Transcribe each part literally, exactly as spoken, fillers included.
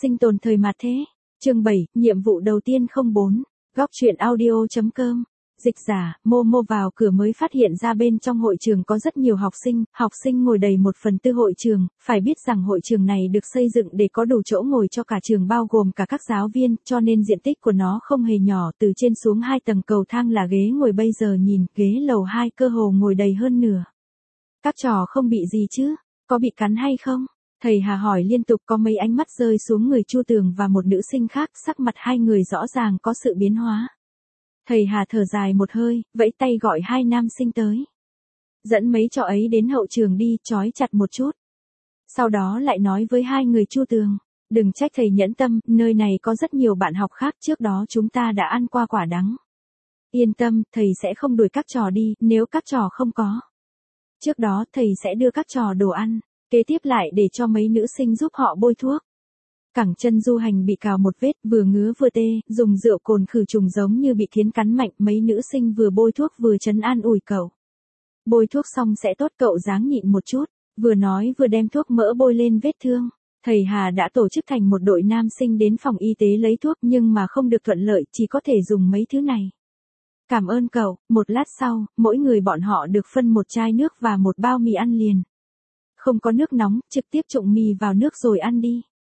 Sinh tồn thời mạt thế. Chương bảy, nhiệm vụ đầu tiên không bốn. Góc truyện audio.com. Dịch giả, Momo vào cửa mới phát hiện ra bên trong hội trường có rất nhiều học sinh, học sinh ngồi đầy một phần tư hội trường, phải biết rằng hội trường này được xây dựng để có đủ chỗ ngồi cho cả trường bao gồm cả các giáo viên, cho nên diện tích của nó không hề nhỏ, từ trên xuống hai tầng cầu thang là ghế ngồi bây giờ nhìn, ghế lầu hai cơ hồ ngồi đầy hơn nửa. Các trò không bị gì chứ, có bị cắn hay không? Thầy Hà hỏi liên tục, có mấy ánh mắt rơi xuống người Chu Tường và một nữ sinh khác, sắc mặt hai người rõ ràng có sự biến hóa. Thầy Hà thở dài một hơi, vẫy tay gọi hai nam sinh tới. Dẫn mấy trò ấy đến hậu trường đi, trói chặt một chút. Sau đó lại nói với hai người Chu Tường, đừng trách thầy nhẫn tâm, nơi này có rất nhiều bạn học khác, trước đó chúng ta đã ăn qua quả đắng. Yên tâm, thầy sẽ không đuổi các trò đi, nếu các trò không có. Trước đó thầy sẽ đưa các trò đồ ăn, kế tiếp lại để cho mấy nữ sinh giúp họ bôi thuốc. Cẳng chân Du Hành bị cào một vết, vừa ngứa vừa tê, dùng rượu cồn khử trùng giống như bị kiến cắn mạnh, mấy nữ sinh vừa bôi thuốc vừa trấn an ủi cậu. Bôi thuốc xong sẽ tốt, cậu ráng nhịn một chút, vừa nói vừa đem thuốc mỡ bôi lên vết thương. Thầy Hà đã tổ chức thành một đội nam sinh đến phòng y tế lấy thuốc nhưng mà không được thuận lợi, chỉ có thể dùng mấy thứ này. Cảm ơn cậu, một lát sau, mỗi người bọn họ được phân một chai nước và một bao mì ăn liền. Không có nước nóng, trực tiếp trụng mì vào nước rồi ăn đi.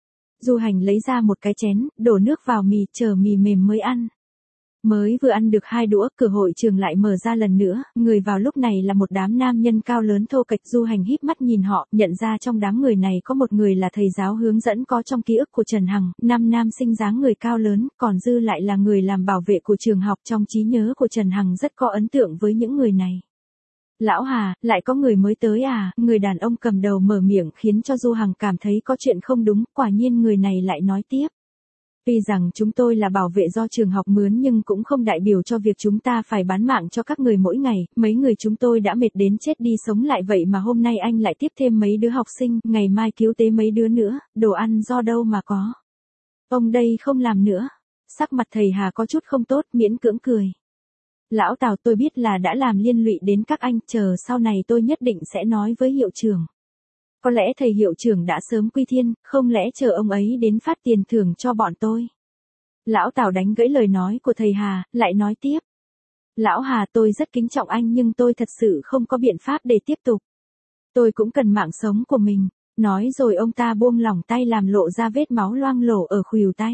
Du Hành lấy ra một cái chén, đổ nước vào mì, chờ mì mềm mới ăn. Mới vừa ăn được hai đũa, cửa hội trường lại mở ra lần nữa, người vào lúc này là một đám nam nhân cao lớn thô kệch. Du Hành híp mắt nhìn họ, nhận ra trong đám người này có một người là thầy giáo hướng dẫn có trong ký ức của Trần Hằng, năm nam sinh dáng người cao lớn, còn dư lại là người làm bảo vệ của trường học. Trong trí nhớ của Trần Hằng rất có ấn tượng với những người này. Lão Hà, lại có người mới tới à? Người đàn ông cầm đầu mở miệng khiến cho Du Hằng cảm thấy có chuyện không đúng, quả nhiên người này lại nói tiếp. Tuy rằng chúng tôi là bảo vệ do trường học mướn nhưng cũng không đại biểu cho việc chúng ta phải bán mạng cho các người mỗi ngày, mấy người chúng tôi đã mệt đến chết đi sống lại vậy mà hôm nay anh lại tiếp thêm mấy đứa học sinh, ngày mai cứu tế mấy đứa nữa, đồ ăn do đâu mà có. Ông đây không làm nữa. Sắc mặt thầy Hà có chút không tốt, miễn cưỡng cười. Lão Tào, tôi biết là đã làm liên lụy đến các anh, chờ sau này tôi nhất định sẽ nói với hiệu trưởng. Có lẽ thầy hiệu trưởng đã sớm quy thiên, không lẽ chờ ông ấy đến phát tiền thưởng cho bọn tôi. Lão Tào đánh gãy lời nói của thầy Hà, lại nói tiếp. Lão Hà, tôi rất kính trọng anh nhưng tôi thật sự không có biện pháp để tiếp tục. Tôi cũng cần mạng sống của mình. Nói rồi ông ta buông lỏng tay làm lộ ra vết máu loang lổ ở khuỷu tay.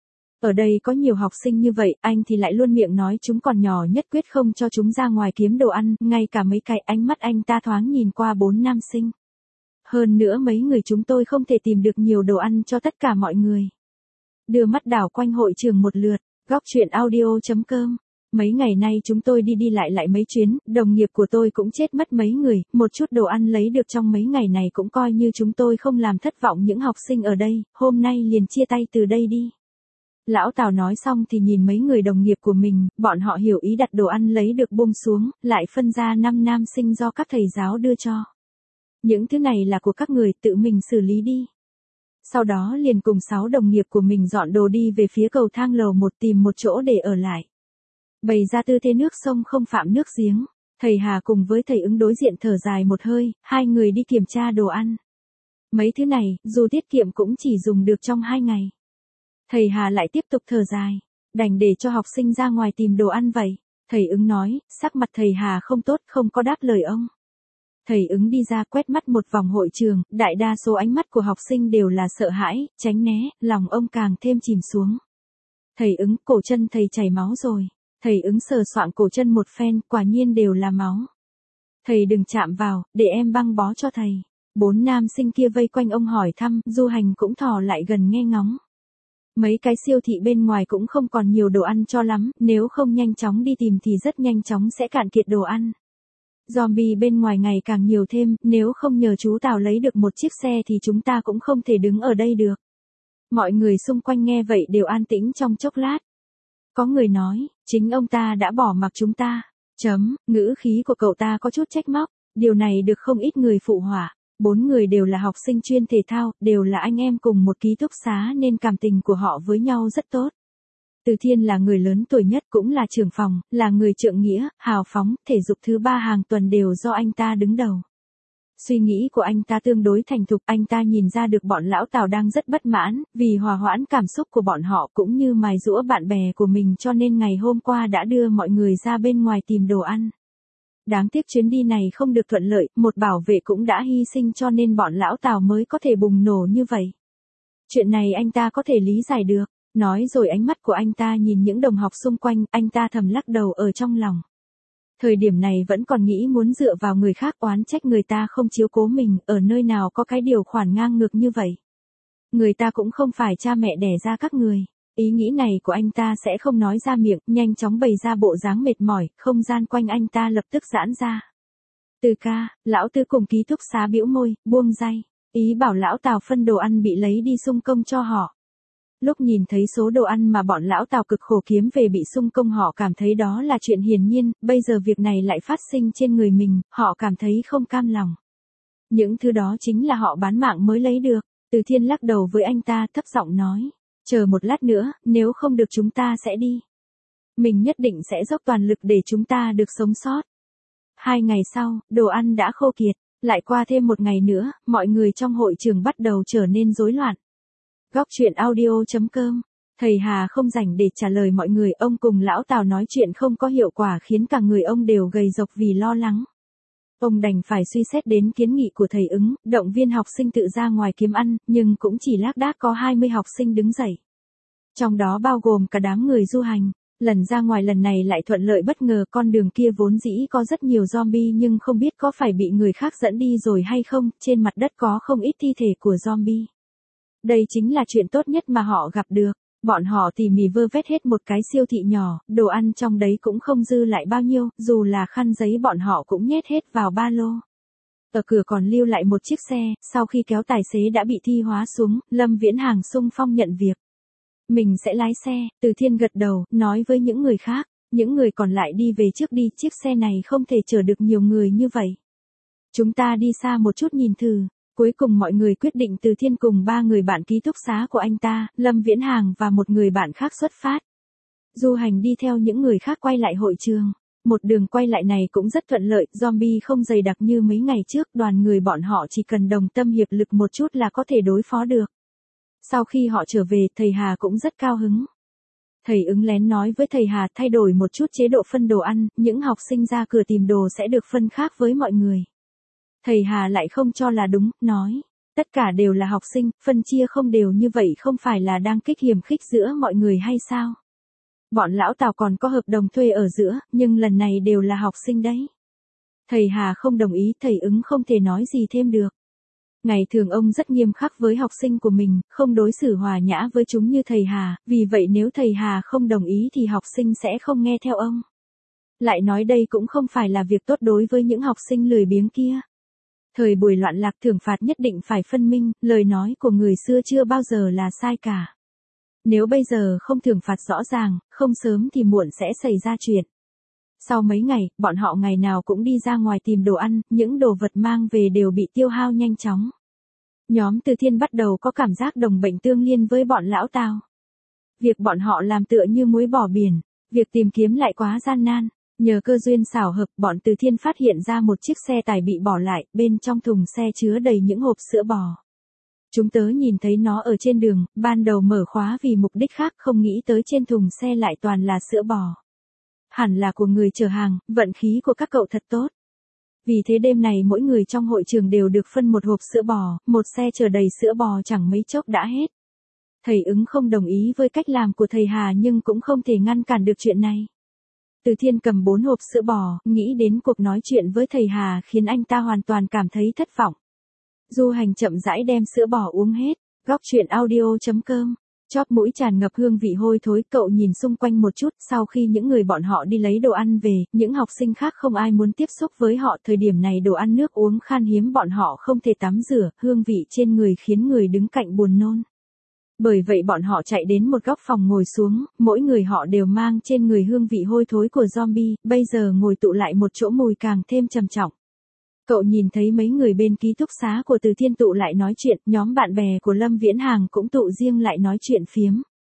Ở đây có nhiều học sinh như vậy, anh thì lại luôn miệng nói chúng còn nhỏ nhất quyết không cho chúng ra ngoài kiếm đồ ăn, ngay cả mấy cái. Ánh mắt anh ta thoáng nhìn qua bốn nam sinh. Hơn nữa mấy người chúng tôi không thể tìm được nhiều đồ ăn cho tất cả mọi người. Đưa mắt đảo quanh hội trường một lượt, góc truyện audio.com. Mấy ngày nay chúng tôi đi đi lại lại mấy chuyến, đồng nghiệp của tôi cũng chết mất mấy người, một chút đồ ăn lấy được trong mấy ngày này cũng coi như chúng tôi không làm thất vọng những học sinh ở đây, hôm nay liền chia tay từ đây đi. Lão Tào nói xong thì nhìn mấy người đồng nghiệp của mình, bọn họ hiểu ý đặt đồ ăn lấy được buông xuống, lại phân ra năm nam sinh do các thầy giáo đưa cho. Những thứ này là của các người, tự mình xử lý đi. Sau đó liền cùng sáu đồng nghiệp của mình dọn đồ đi về phía cầu thang lầu một tìm một chỗ để ở lại. Bày ra tư thế nước sông không phạm nước giếng, thầy Hà cùng với thầy Ứng đối diện thở dài một hơi, hai người đi kiểm tra đồ ăn. Mấy thứ này, dù tiết kiệm cũng chỉ dùng được trong hai ngày. Thầy Hà lại tiếp tục thở dài, đành để cho học sinh ra ngoài tìm đồ ăn vậy. Thầy Ứng nói, sắc mặt thầy Hà không tốt, không có đáp lời ông. Thầy Ứng đi ra quét mắt một vòng hội trường, đại đa số ánh mắt của học sinh đều là sợ hãi, tránh né, lòng ông càng thêm chìm xuống. Thầy Ứng, cổ chân thầy chảy máu rồi. Thầy Ứng sờ soạng cổ chân một phen, quả nhiên đều là máu. Thầy đừng chạm vào, để em băng bó cho thầy. Bốn nam sinh kia vây quanh ông hỏi thăm, Du Hành cũng thò lại gần nghe ngóng. Mấy cái siêu thị bên ngoài cũng không còn nhiều đồ ăn cho lắm, nếu không nhanh chóng đi tìm thì rất nhanh chóng sẽ cạn kiệt đồ ăn. Zombie bên ngoài ngày càng nhiều thêm, nếu không nhờ chú Tào lấy được một chiếc xe thì chúng ta cũng không thể đứng ở đây được. Mọi người xung quanh nghe vậy đều an tĩnh trong chốc lát. Có người nói, chính ông ta đã bỏ mặc chúng ta. Chấm, ngữ khí của cậu ta có chút trách móc, điều này được không ít người phụ họa. Bốn người đều là học sinh chuyên thể thao, đều là anh em cùng một ký túc xá nên cảm tình của họ với nhau rất tốt. Từ Thiên là người lớn tuổi nhất cũng là trưởng phòng, là người trượng nghĩa, hào phóng, thể dục thứ ba hàng tuần đều do anh ta đứng đầu. Suy nghĩ của anh ta tương đối thành thục, anh ta nhìn ra được bọn lão Tào đang rất bất mãn, vì hòa hoãn cảm xúc của bọn họ cũng như mài giũa bạn bè của mình cho nên ngày hôm qua đã đưa mọi người ra bên ngoài tìm đồ ăn. Đáng tiếc chuyến đi này không được thuận lợi, một bảo vệ cũng đã hy sinh cho nên bọn lão Tào mới có thể bùng nổ như vậy. Chuyện này anh ta có thể lý giải được, nói rồi ánh mắt của anh ta nhìn những đồng học xung quanh, anh ta thầm lắc đầu ở trong lòng. Thời điểm này vẫn còn nghĩ muốn dựa vào người khác oán trách người ta không chiếu cố mình, ở nơi nào có cái điều khoản ngang ngược như vậy. Người ta cũng không phải cha mẹ đẻ ra các người. Ý nghĩ này của anh ta sẽ không nói ra miệng, nhanh chóng bày ra bộ dáng mệt mỏi, không gian quanh anh ta lập tức giãn ra. Từ ca, lão Tư cùng ký túc xá bĩu môi, buông day, ý bảo lão Tào phân đồ ăn bị lấy đi xung công cho họ. Lúc nhìn thấy số đồ ăn mà bọn lão Tào cực khổ kiếm về bị xung công họ cảm thấy đó là chuyện hiển nhiên, bây giờ việc này lại phát sinh trên người mình, họ cảm thấy không cam lòng. Những thứ đó chính là họ bán mạng mới lấy được. Từ Thiên lắc đầu với anh ta thấp giọng nói, chờ một lát nữa, nếu không được chúng ta sẽ đi. Mình nhất định sẽ dốc toàn lực để chúng ta được sống sót. Hai ngày sau, đồ ăn đã khô kiệt, lại qua thêm một ngày nữa, mọi người trong hội trường bắt đầu trở nên rối loạn. Góc truyện audio chấm com. Thầy Hà không rảnh để trả lời mọi người, ông cùng lão Tào nói chuyện không có hiệu quả khiến cả người ông đều gầy rộc vì lo lắng. Ông đành phải suy xét đến kiến nghị của thầy ứng, động viên học sinh tự ra ngoài kiếm ăn, nhưng cũng chỉ lác đác có hai mươi học sinh đứng dậy. Trong đó bao gồm cả đám người du hành. Lần ra ngoài lần này lại thuận lợi bất ngờ, con đường kia vốn dĩ có rất nhiều zombie nhưng không biết có phải bị người khác dẫn đi rồi hay không, trên mặt đất có không ít thi thể của zombie. Đây chính là chuyện tốt nhất mà họ gặp được. Bọn họ tỉ mỉ vơ vét hết một cái siêu thị nhỏ, đồ ăn trong đấy cũng không dư lại bao nhiêu, dù là khăn giấy bọn họ cũng nhét hết vào ba lô. Ở cửa còn lưu lại một chiếc xe, sau khi kéo tài xế đã bị thi hóa xuống, Lâm Viễn Hàng xung phong nhận việc. Mình sẽ lái xe, Từ Thiên gật đầu, nói với những người khác, những người còn lại đi về trước đi, chiếc xe này không thể chở được nhiều người như vậy. Chúng ta đi xa một chút nhìn thử. Cuối cùng mọi người quyết định Từ Thiên cùng ba người bạn ký túc xá của anh ta, Lâm Viễn Hàng và một người bạn khác xuất phát. Du hành đi theo những người khác quay lại hội trường. Một đường quay lại này cũng rất thuận lợi, zombie không dày đặc như mấy ngày trước, đoàn người bọn họ chỉ cần đồng tâm hiệp lực một chút là có thể đối phó được. Sau khi họ trở về, thầy Hà cũng rất cao hứng. Thầy ứng lén nói với thầy Hà thay đổi một chút chế độ phân đồ ăn, những học sinh ra cửa tìm đồ sẽ được phân khác với mọi người. Thầy Hà lại không cho là đúng, nói, tất cả đều là học sinh, phân chia không đều như vậy không phải là đang kích hiềm khích giữa mọi người hay sao? Bọn lão Tào còn có hợp đồng thuê ở giữa, nhưng lần này đều là học sinh đấy. Thầy Hà không đồng ý, thầy ứng không thể nói gì thêm được. Ngày thường ông rất nghiêm khắc với học sinh của mình, không đối xử hòa nhã với chúng như thầy Hà, vì vậy nếu thầy Hà không đồng ý thì học sinh sẽ không nghe theo ông. Lại nói đây cũng không phải là việc tốt đối với những học sinh lười biếng kia. Thời buổi loạn lạc thưởng phạt nhất định phải phân minh, lời nói của người xưa chưa bao giờ là sai cả. Nếu bây giờ không thưởng phạt rõ ràng, không sớm thì muộn sẽ xảy ra chuyện. Sau mấy ngày, bọn họ ngày nào cũng đi ra ngoài tìm đồ ăn, những đồ vật mang về đều bị tiêu hao nhanh chóng. Nhóm Từ Thiên bắt đầu có cảm giác đồng bệnh tương liên với bọn lão Tào. Việc bọn họ làm tựa như muối bỏ biển, việc tìm kiếm lại quá gian nan. Nhờ cơ duyên xảo hợp, bọn Từ Thiên phát hiện ra một chiếc xe tải bị bỏ lại, bên trong thùng xe chứa đầy những hộp sữa bò. Chúng tớ nhìn thấy nó ở trên đường, ban đầu mở khóa vì mục đích khác, không nghĩ tới trên thùng xe lại toàn là sữa bò. Hẳn là của người chở hàng, vận khí của các cậu thật tốt. Vì thế đêm này mỗi người trong hội trường đều được phân một hộp sữa bò, một xe chở đầy sữa bò chẳng mấy chốc đã hết. Thầy ứng không đồng ý với cách làm của thầy Hà nhưng cũng không thể ngăn cản được chuyện này. Từ Thiên cầm bốn hộp sữa bò, nghĩ đến cuộc nói chuyện với thầy Hà khiến anh ta hoàn toàn cảm thấy thất vọng. Du hành chậm rãi đem sữa bò uống hết, góc truyện audio chấm com. Chóp mũi tràn ngập hương vị hôi thối, cậu nhìn xung quanh một chút, sau khi những người bọn họ đi lấy đồ ăn về, những học sinh khác không ai muốn tiếp xúc với họ, thời điểm này đồ ăn nước uống khan hiếm bọn họ không thể tắm rửa, hương vị trên người khiến người đứng cạnh buồn nôn. Bởi vậy bọn họ chạy đến một góc phòng ngồi xuống, mỗi người họ đều mang trên người hương vị hôi thối của zombie, bây giờ ngồi tụ lại một chỗ mùi càng thêm trầm trọng. Cậu nhìn thấy mấy người bên ký túc xá của Từ Thiên tụ lại nói chuyện, nhóm bạn bè của Lâm Viễn Hàng cũng tụ riêng lại nói chuyện phiếm.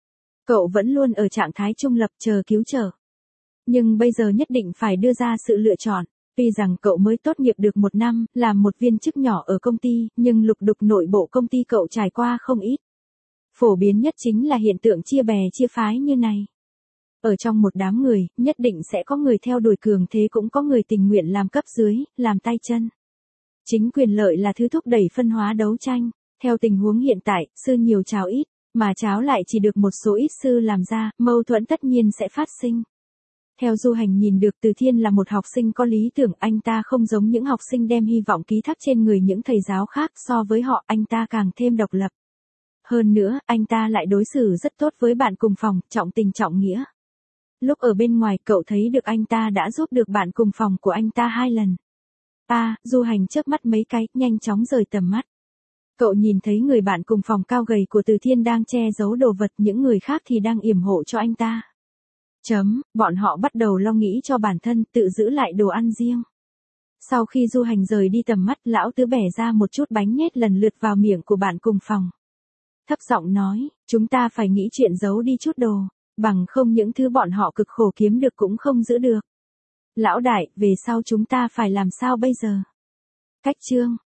Cậu vẫn luôn ở trạng thái trung lập chờ cứu trợ. Nhưng bây giờ nhất định phải đưa ra sự lựa chọn. Tuy rằng cậu mới tốt nghiệp được một năm, làm một viên chức nhỏ ở công ty, nhưng lục đục nội bộ công ty cậu trải qua không ít. Phổ biến nhất chính là hiện tượng chia bè chia phái như này. Ở trong một đám người, nhất định sẽ có người theo đuổi cường thế, cũng có người tình nguyện làm cấp dưới, làm tay chân. Chính quyền lợi là thứ thúc đẩy phân hóa đấu tranh. Theo tình huống hiện tại, sư nhiều cháo ít, mà cháo lại chỉ được một số ít sư làm ra, mâu thuẫn tất nhiên sẽ phát sinh. Theo Du Hành nhìn được, Từ Thiên là một học sinh có lý tưởng, anh ta không giống những học sinh đem hy vọng ký thác trên người những thầy giáo khác, so với họ, anh ta càng thêm độc lập. Hơn nữa, anh ta lại đối xử rất tốt với bạn cùng phòng, trọng tình trọng nghĩa. Lúc ở bên ngoài, cậu thấy được anh ta đã giúp được bạn cùng phòng của anh ta hai lần. À, Du Hành chớp mắt mấy cái, nhanh chóng rời tầm mắt. Cậu nhìn thấy người bạn cùng phòng cao gầy của Từ Thiên đang che giấu đồ vật, những người khác thì đang yểm hộ cho anh ta. Chấm, bọn họ bắt đầu lo nghĩ cho bản thân, tự giữ lại đồ ăn riêng. Sau khi Du Hành rời đi tầm mắt, lão tứ bẻ ra một chút bánh nhét lần lượt vào miệng của bạn cùng phòng. Thấp giọng nói, chúng ta phải nghĩ chuyện giấu đi chút đồ, bằng không những thứ bọn họ cực khổ kiếm được cũng không giữ được. Lão đại, về sau chúng ta phải làm sao bây giờ? Cách chương